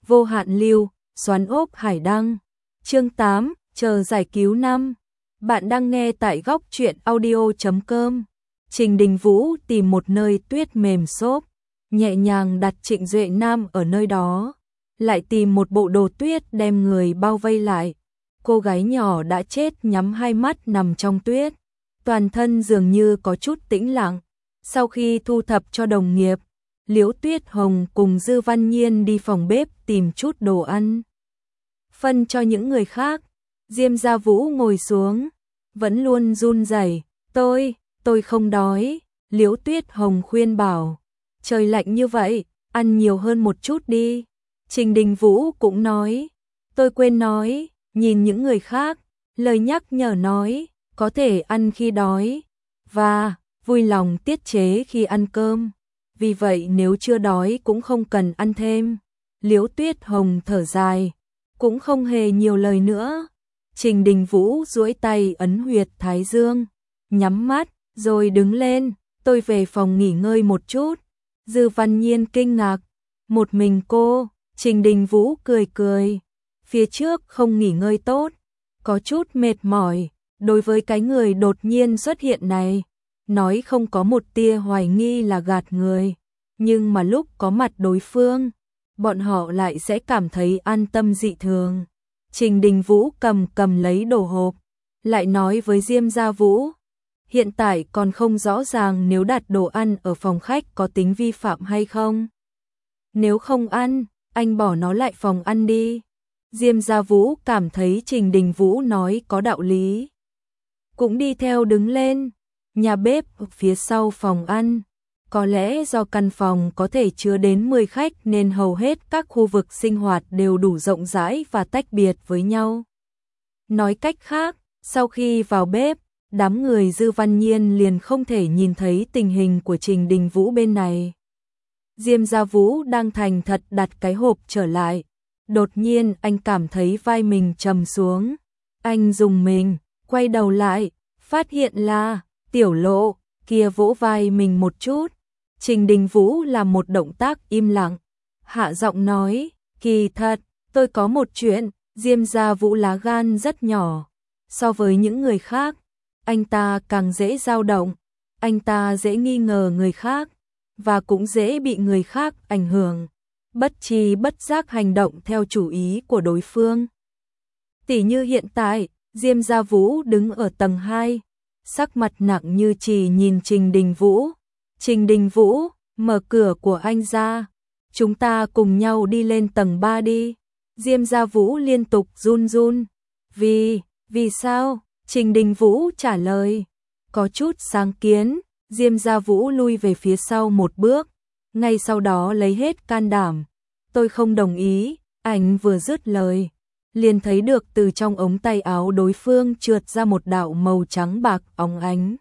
Vô hạn lưu, xoắn ốc hải đăng. Chương 8, chờ giải cứu 5. Bạn đang nghe tại góc truyện audio.com. Trình Đình Vũ tìm một nơi tuyết mềm xốp, nhẹ nhàng đặt Trịnh Duệ Nam ở nơi đó, lại tìm một bộ đồ tuyết đem người bao vây lại. Cô gái nhỏ đã chết nhắm hai mắt nằm trong tuyết, toàn thân dường như có chút tĩnh lặng. Sau khi thu thập cho đồng nghiệp, Liễu Tuyết Hồng cùng Dư Văn Nhiên đi phòng bếp tìm chút đồ ăn, phân cho những người khác. Diêm Gia Vũ ngồi xuống, vẫn luôn run rẩy. Tôi không đói. Liễu Tuyết Hồng khuyên bảo, trời lạnh như vậy, ăn nhiều hơn một chút đi. Trình Đình Vũ cũng nói, tôi quên nói, nhìn những người khác, lời nhắc nhở nói, có thể ăn khi đói, và vui lòng tiết chế khi ăn cơm. Vì vậy nếu chưa đói cũng không cần ăn thêm. Liễu Tuyết Hồng thở dài, cũng không hề nhiều lời nữa. Trình Đình Vũ duỗi tay ấn huyệt thái dương, nhắm mắt, rồi đứng lên, tôi về phòng nghỉ ngơi một chút. Dư Văn Nhiên kinh ngạc, một mình cô. Trình Đình Vũ cười cười, phía trước không nghỉ ngơi tốt, có chút mệt mỏi. Đối với cái người đột nhiên xuất hiện này, nói không có một tia hoài nghi là gạt người, nhưng mà lúc có mặt đối phương, bọn họ lại sẽ cảm thấy an tâm dị thường. Trình Đình Vũ cầm lấy đồ hộp, lại nói với Diêm Gia Vũ, hiện tại còn không rõ ràng nếu đặt đồ ăn ở phòng khách có tính vi phạm hay không. Nếu không ăn, anh bỏ nó lại phòng ăn đi. Diêm Gia Vũ cảm thấy Trình Đình Vũ nói có đạo lý, cũng đi theo đứng lên. Nhà bếp ở phía sau phòng ăn, có lẽ do căn phòng có thể chứa đến 10 khách nên hầu hết các khu vực sinh hoạt đều đủ rộng rãi và tách biệt với nhau. Nói cách khác, sau khi vào bếp, đám người Dư Văn Nhiên liền không thể nhìn thấy tình hình của Trình Đình Vũ bên này. Diêm Gia Vũ đang thành thật đặt cái hộp trở lại. Đột nhiên anh cảm thấy vai mình trầm xuống. Anh rùng mình, quay đầu lại, phát hiện là Tiểu Lộ kia vỗ vai mình một chút. Trình Đình Vũ làm một động tác im lặng, hạ giọng nói, kỳ thật, tôi có một chuyện. Diêm Gia Vũ lá gan rất nhỏ, so với những người khác, anh ta càng dễ dao động, anh ta dễ nghi ngờ người khác, và cũng dễ bị người khác ảnh hưởng, bất tri bất giác hành động theo chủ ý của đối phương. Tỉ như hiện tại, Diêm Gia Vũ đứng ở tầng 2, sắc mặt nặng như chỉ nhìn Trình Đình Vũ. Trình Đình Vũ, mở cửa của anh ra, chúng ta cùng nhau đi lên tầng 3 đi. Diêm Gia Vũ liên tục run run. Vì sao? Trình Đình Vũ trả lời, có chút sáng kiến. Diêm Gia Vũ lui về phía sau một bước, ngay sau đó lấy hết can đảm, tôi không đồng ý. Anh vừa dứt lời, liền thấy được từ trong ống tay áo đối phương trượt ra một đạo màu trắng bạc óng ánh.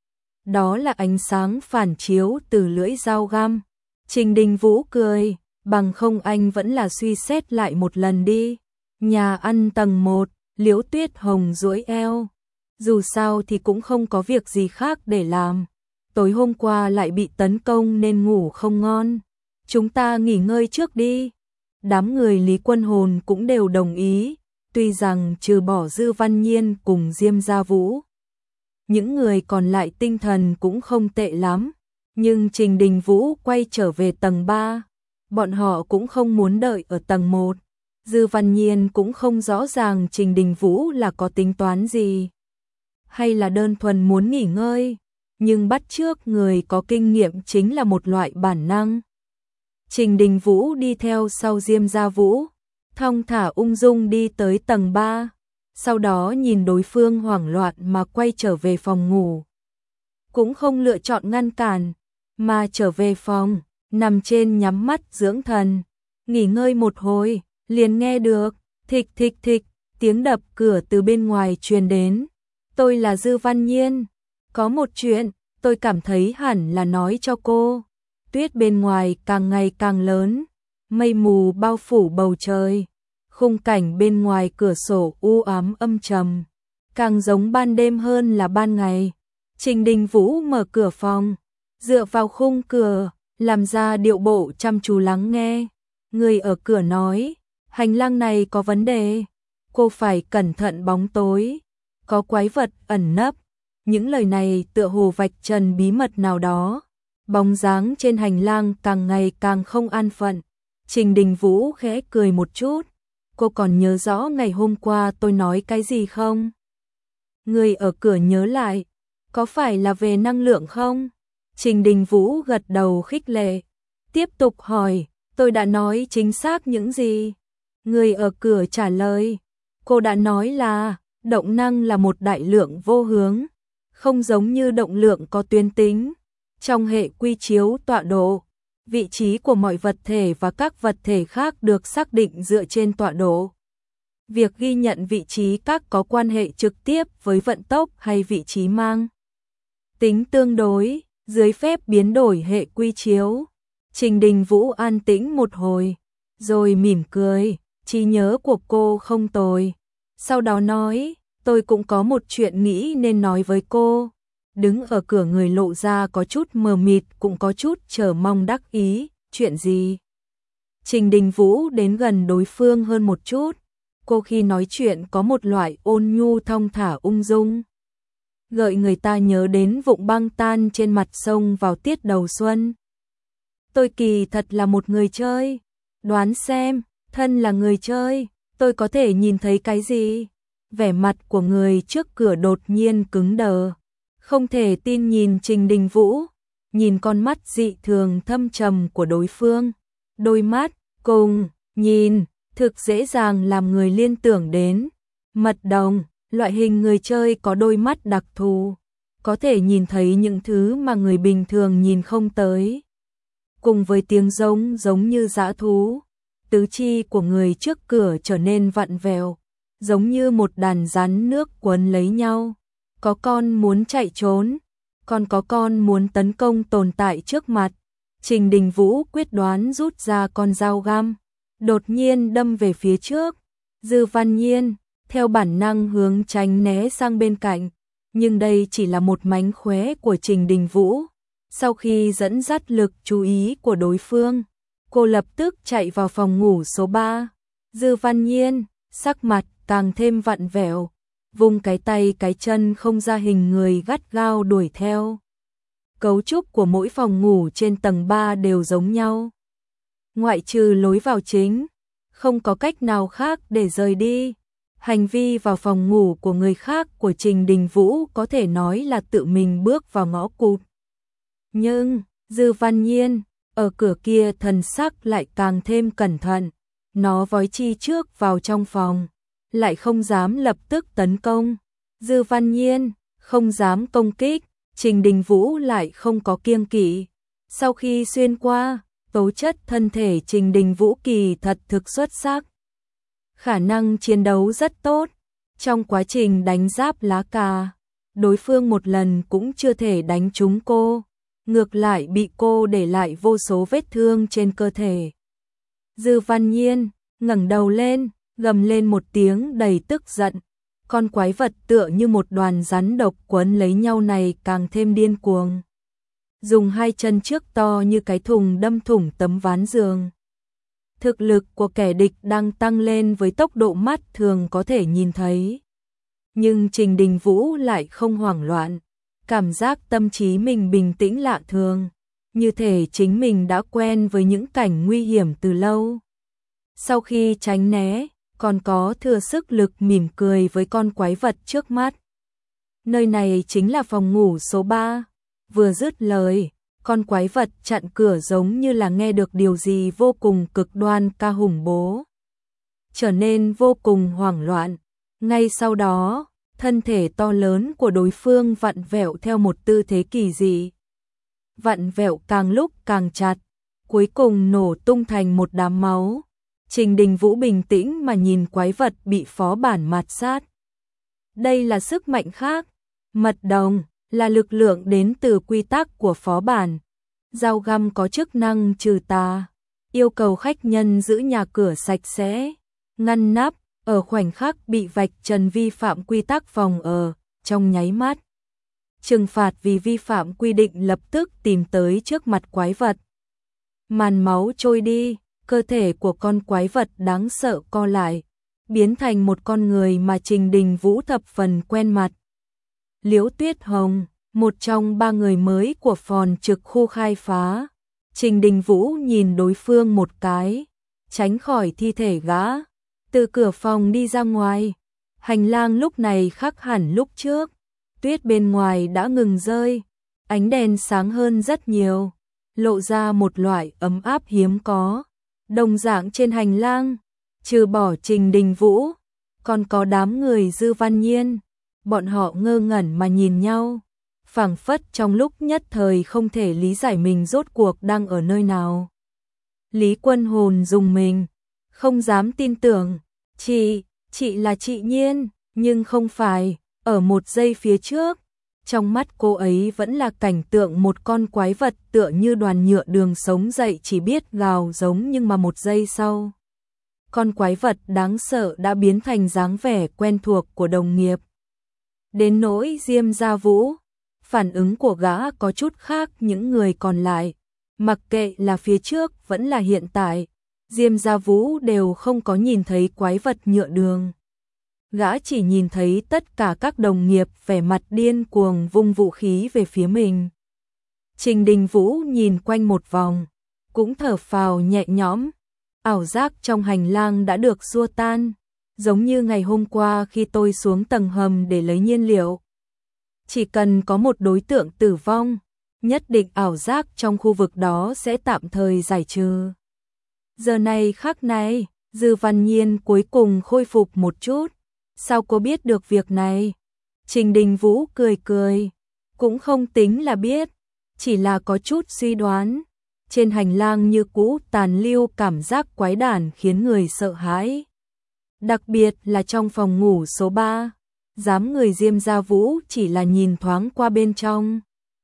Đó là ánh sáng phản chiếu từ lưỡi dao găm. Trình Đình Vũ cười, bằng không anh vẫn là suy xét lại một lần đi. Nhà ăn tầng 1, Liễu Tuyết Hồng duỗi eo. Dù sao thì cũng không có việc gì khác để làm. Tối hôm qua lại bị tấn công nên ngủ không ngon. Chúng ta nghỉ ngơi trước đi. Đám người Lý Quân Hồn cũng đều đồng ý, tuy rằng trừ bỏ Dư Văn Nhiên cùng Diêm Gia Vũ, những người còn lại tinh thần cũng không tệ lắm. Nhưng Trình Đình Vũ quay trở về tầng 3, bọn họ cũng không muốn đợi ở tầng 1. Dư Văn Nhiên cũng không rõ ràng Trình Đình Vũ là có tính toán gì, hay là đơn thuần muốn nghỉ ngơi, nhưng bắt chước người có kinh nghiệm chính là một loại bản năng. Trình Đình Vũ đi theo sau Diêm Gia Vũ, thong thả ung dung đi tới tầng 3, sau đó nhìn đối phương hoảng loạn mà quay trở về phòng ngủ. Cũng không lựa chọn ngăn cản, mà trở về phòng, nằm trên nhắm mắt dưỡng thần. Nghỉ ngơi một hồi, liền nghe được, thịch thịch thịch, tiếng đập cửa từ bên ngoài truyền đến. Tôi là Dư Văn Nhiên, có một chuyện, tôi cảm thấy hẳn là nói cho cô. Tuyết bên ngoài càng ngày càng lớn, mây mù bao phủ bầu trời, khung cảnh bên ngoài cửa sổ u ám âm trầm, càng giống ban đêm hơn là ban ngày. Trình Đình Vũ mở cửa phòng, dựa vào khung cửa, làm ra điệu bộ chăm chú lắng nghe. Người ở cửa nói, hành lang này có vấn đề, cô phải cẩn thận bóng tối, có quái vật ẩn nấp. Những lời này tựa hồ vạch trần bí mật nào đó. Bóng dáng trên hành lang càng ngày càng không an phận. Trình Đình Vũ khẽ cười một chút. Cô còn nhớ rõ ngày hôm qua tôi nói cái gì không? Người ở cửa nhớ lại. Có phải là về năng lượng không? Trình Đình Vũ gật đầu khích lệ. Tiếp tục hỏi, tôi đã nói chính xác những gì? Người ở cửa trả lời. Cô đã nói là động năng là một đại lượng vô hướng, không giống như động lượng có tuyến tính. Trong hệ quy chiếu tọa độ, vị trí của mọi vật thể và các vật thể khác được xác định dựa trên tọa độ. Việc ghi nhận vị trí các có quan hệ trực tiếp với vận tốc hay vị trí mang tính tương đối, dưới phép biến đổi hệ quy chiếu. Trình Đình Vũ an tĩnh một hồi, rồi mỉm cười, trí nhớ của cô không tồi. Sau đó nói, tôi cũng có một chuyện nghĩ nên nói với cô. Đứng ở cửa người lộ ra có chút mờ mịt cũng có chút chờ mong đắc ý, chuyện gì? Trình Đình Vũ đến gần đối phương hơn một chút, cô khi nói chuyện có một loại ôn nhu thong thả ung dung. Gợi người ta nhớ đến vụn băng tan trên mặt sông vào tiết đầu xuân. Tôi kỳ thật là một người chơi, đoán xem, thân là người chơi, tôi có thể nhìn thấy cái gì? Vẻ mặt của người trước cửa đột nhiên cứng đờ. Không thể tin nhìn Trình Đình Vũ, nhìn con mắt dị thường thâm trầm của đối phương. Đôi mắt, cùng, nhìn, thực dễ dàng làm người liên tưởng đến. Mật đồng, loại hình người chơi có đôi mắt đặc thù, có thể nhìn thấy những thứ mà người bình thường nhìn không tới. Cùng với tiếng giống giống như dã thú, tứ chi của người trước cửa trở nên vặn vẹo, giống như một đàn rắn nước quấn lấy nhau. Có con muốn chạy trốn, còn có con muốn tấn công tồn tại trước mặt. Trình Đình Vũ quyết đoán rút ra con dao găm, đột nhiên đâm về phía trước. Dư Văn Nhiên, theo bản năng hướng tránh né sang bên cạnh, nhưng đây chỉ là một mánh khóe của Trình Đình Vũ. Sau khi dẫn dắt lực chú ý của đối phương, cô lập tức chạy vào phòng ngủ số 3. Dư Văn Nhiên, sắc mặt càng thêm vặn vẹo, vung cái tay cái chân không ra hình người gắt gao đuổi theo. Cấu trúc của mỗi phòng ngủ trên tầng 3 đều giống nhau. Ngoại trừ lối vào chính, không có cách nào khác để rời đi. Hành vi vào phòng ngủ của người khác của Trình Đình Vũ có thể nói là tự mình bước vào ngõ cụt. Nhưng, Dư Văn Nhiên, ở cửa kia thần sắc lại càng thêm cẩn thận. Nó vói chi trước vào trong phòng, lại không dám lập tức tấn công. Dư Văn Nhiên không dám công kích, Trình Đình Vũ lại không có kiêng kỵ. Sau khi xuyên qua, tố chất thân thể Trình Đình Vũ kỳ thật thực xuất sắc. Khả năng chiến đấu rất tốt. Trong quá trình đánh giáp lá cà, đối phương một lần cũng chưa thể đánh trúng cô, ngược lại bị cô để lại vô số vết thương trên cơ thể. Dư Văn Nhiên ngẩng đầu lên, gầm lên một tiếng đầy tức giận. Con quái vật tựa như một đoàn rắn độc quấn lấy nhau này càng thêm điên cuồng. Dùng hai chân trước to như cái thùng đâm thủng tấm ván giường. Thực lực của kẻ địch đang tăng lên với tốc độ mắt thường có thể nhìn thấy. Nhưng Trình Đình Vũ lại không hoảng loạn, cảm giác tâm trí mình bình tĩnh lạ thường, như thể chính mình đã quen với những cảnh nguy hiểm từ lâu. Sau khi tránh né, còn có thừa sức lực mỉm cười với con quái vật trước mắt. Nơi này chính là phòng ngủ số 3. Vừa dứt lời, con quái vật chặn cửa giống như là nghe được điều gì vô cùng cực đoan ca hùng bố. Trở nên vô cùng hoảng loạn. Ngay sau đó, thân thể to lớn của đối phương vặn vẹo theo một tư thế kỳ dị. Vặn vẹo càng lúc càng chặt, cuối cùng nổ tung thành một đám máu. Trình Đình Vũ bình tĩnh mà nhìn quái vật bị phó bản mạt sát. Đây là sức mạnh khác. Mật đồng là lực lượng đến từ quy tắc của phó bản. Dao găm có chức năng trừ tà, yêu cầu khách nhân giữ nhà cửa sạch sẽ, ngăn nắp, ở khoảnh khắc bị vạch trần vi phạm quy tắc phòng ở, trong nháy mắt. Trừng phạt vì vi phạm quy định lập tức tìm tới trước mặt quái vật. Màn máu trôi đi, cơ thể của con quái vật đáng sợ co lại, biến thành một con người mà Trình Đình Vũ thập phần quen mặt. Liễu Tuyết Hồng, một trong 3 người mới của phòn trực khu khai phá. Trình Đình Vũ nhìn đối phương một cái, tránh khỏi thi thể gã, từ cửa phòng đi ra ngoài. Hành lang lúc này khác hẳn lúc trước, tuyết bên ngoài đã ngừng rơi, ánh đèn sáng hơn rất nhiều, lộ ra một loại ấm áp hiếm có. Đồng dạng trên hành lang, trừ bỏ Trình Đình Vũ, còn có đám người Dư Văn Nhiên, bọn họ ngơ ngẩn mà nhìn nhau, phảng phất trong lúc nhất thời không thể lý giải mình rốt cuộc đang ở nơi nào. Lý Quân Hồn dùng mình, không dám tin tưởng, chị là chị Nhiên, nhưng không phải, ở một giây phía trước, trong mắt cô ấy vẫn là cảnh tượng một con quái vật tựa như đoàn nhựa đường sống dậy chỉ biết gào giống, nhưng mà một giây sau, con quái vật đáng sợ đã biến thành dáng vẻ quen thuộc của đồng nghiệp. Đến nỗi Diêm Gia Vũ, phản ứng của gã có chút khác những người còn lại, mặc kệ là phía trước vẫn là hiện tại, Diêm Gia Vũ đều không có nhìn thấy quái vật nhựa đường. Gã chỉ nhìn thấy tất cả các đồng nghiệp vẻ mặt điên cuồng vung vũ khí về phía mình. Trình Đình Vũ nhìn quanh một vòng, cũng thở phào nhẹ nhõm, ảo giác trong hành lang đã được xua tan, giống như ngày hôm qua khi tôi xuống tầng hầm để lấy nhiên liệu. Chỉ cần có một đối tượng tử vong, nhất định ảo giác trong khu vực đó sẽ tạm thời giải trừ. Giờ này khắc này, Dư Văn Nhiên cuối cùng khôi phục một chút. Sao cô biết được việc này? Trình Đình Vũ cười cười, cũng không tính là biết, chỉ là có chút suy đoán. Trên hành lang như cũ tàn lưu cảm giác quái đản khiến người sợ hãi. Đặc biệt là trong phòng ngủ số 3, dám người Diêm Gia Vũ chỉ là nhìn thoáng qua bên trong,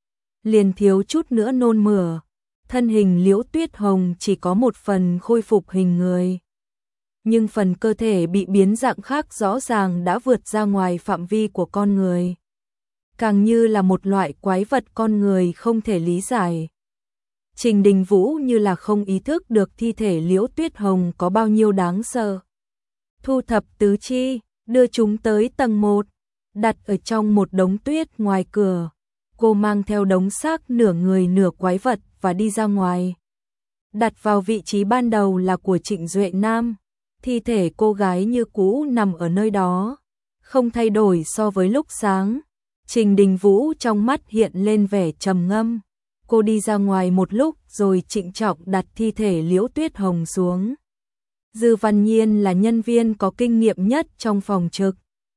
liền thiếu chút nữa nôn mửa. Thân hình Liễu Tuyết Hồng chỉ có một phần khôi phục hình người, nhưng phần cơ thể bị biến dạng khác rõ ràng đã vượt ra ngoài phạm vi của con người, càng như là một loại quái vật con người không thể lý giải. Trình Đình Vũ như là không ý thức được thi thể Liễu Tuyết Hồng có bao nhiêu đáng sợ. Thu thập tứ chi, đưa chúng tới tầng 1, đặt ở trong một đống tuyết ngoài cửa. Cô mang theo đống xác nửa người nửa quái vật và đi ra ngoài. Đặt vào vị trí ban đầu là của Trịnh Duệ Nam, thi thể cô gái như cũ nằm ở nơi đó, không thay đổi so với lúc sáng. Trình Đình Vũ trong mắt hiện lên vẻ trầm ngâm. Cô đi ra ngoài một lúc rồi trịnh trọng đặt thi thể Liễu Tuyết Hồng xuống. Dư Văn Nhiên là nhân viên có kinh nghiệm nhất trong phòng trực.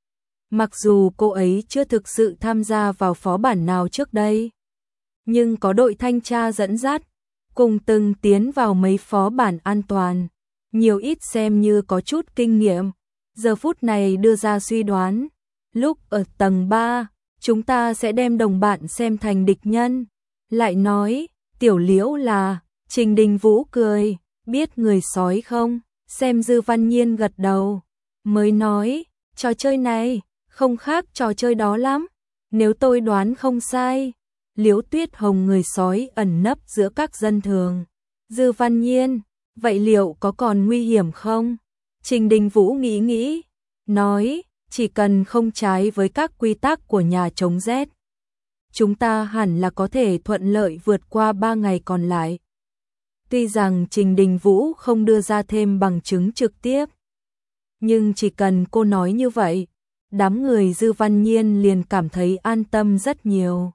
Mặc dù cô ấy chưa thực sự tham gia vào phó bản nào trước đây, nhưng có đội thanh tra dẫn dắt, cùng từng tiến vào mấy phó bản an toàn, nhiều ít xem như có chút kinh nghiệm. Giờ phút này đưa ra suy đoán, lúc ở tầng 3, chúng ta sẽ đem đồng bạn xem thành địch nhân. Lại nói, tiểu Liễu là, Trình Đình Vũ cười, biết người sói không? Xem Dư Văn Nhiên gật đầu, mới nói, trò chơi này không khác trò chơi đó lắm. Nếu tôi đoán không sai, Liễu Tuyết Hồng người sói ẩn nấp giữa các dân thường. Dư Văn Nhiên, vậy liệu có còn nguy hiểm không? Trình Đình Vũ nghĩ nghĩ, nói, chỉ cần không trái với các quy tắc của nhà chống rét, chúng ta hẳn là có thể thuận lợi vượt qua 3 ngày còn lại. Tuy rằng Trình Đình Vũ không đưa ra thêm bằng chứng trực tiếp, nhưng chỉ cần cô nói như vậy, đám người Dư Văn Nhiên liền cảm thấy an tâm rất nhiều.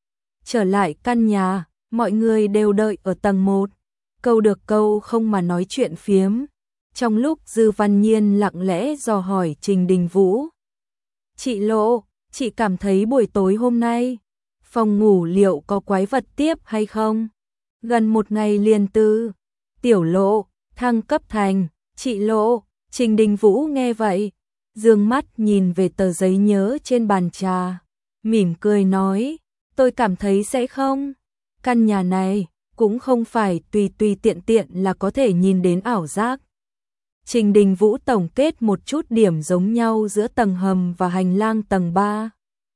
Trở lại căn nhà, mọi người đều đợi ở tầng 1, câu được câu không mà nói chuyện phiếm. Trong lúc Dư Văn Nhiên lặng lẽ dò hỏi Trình Đình Vũ, chị Lộ, chị cảm thấy buổi tối hôm nay, phòng ngủ liệu có quái vật tiếp hay không? Gần một ngày liền từ tiểu Lộ thăng cấp thành chị Lộ. Trình Đình Vũ nghe vậy, dương mắt nhìn về tờ giấy nhớ trên bàn trà, mỉm cười nói, tôi cảm thấy sẽ không. Căn nhà này cũng không phải tùy tùy tiện tiện là có thể nhìn đến ảo giác. Trình Đình Vũ tổng kết một chút điểm giống nhau giữa tầng hầm và hành lang tầng 3.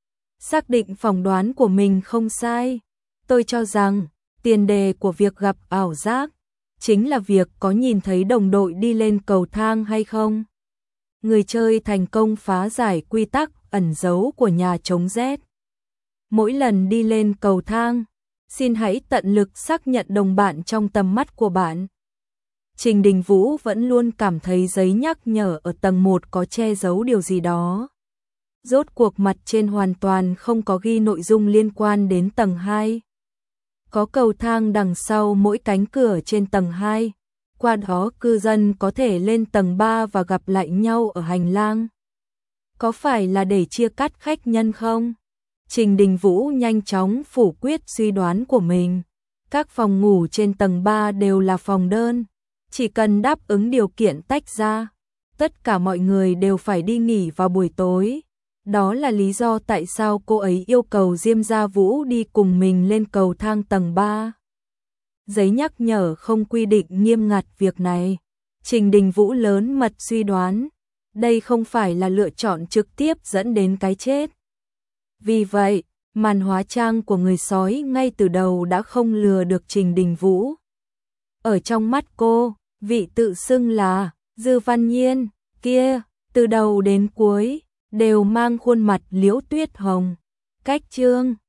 Xác định phỏng đoán của mình không sai. Tôi cho rằng, tiền đề của việc gặp ảo giác chính là việc có nhìn thấy đồng đội đi lên cầu thang hay không. Người chơi thành công phá giải quy tắc ẩn giấu của nhà chống rét. Mỗi lần đi lên cầu thang, xin hãy tận lực xác nhận đồng bạn trong tầm mắt của bạn. Trình Đình Vũ vẫn luôn cảm thấy giấy nhắc nhở ở tầng 1 có che giấu điều gì đó. Rốt cuộc mặt trên hoàn toàn không có ghi nội dung liên quan đến tầng 2. Có cầu thang đằng sau mỗi cánh cửa trên tầng 2, qua đó cư dân có thể lên tầng 3 và gặp lại nhau ở hành lang. Có phải là để chia cắt khách nhân không? Trình Đình Vũ nhanh chóng phủ quyết suy đoán của mình. Các phòng ngủ trên tầng 3 đều là phòng đơn, chỉ cần đáp ứng điều kiện tách ra, tất cả mọi người đều phải đi nghỉ vào buổi tối. Đó là lý do tại sao cô ấy yêu cầu Diêm Gia Vũ đi cùng mình lên cầu thang tầng 3. Giấy nhắc nhở không quy định nghiêm ngặt việc này. Trình Đình Vũ lớn mật suy đoán, đây không phải là lựa chọn trực tiếp dẫn đến cái chết. Vì vậy, màn hóa trang của người sói ngay từ đầu đã không lừa được Trình Đình Vũ. Ở trong mắt cô, vị tự xưng là Dư Văn Nhiên kia, từ đầu đến cuối đều mang khuôn mặt Liễu Tuyết Hồng. Cách chương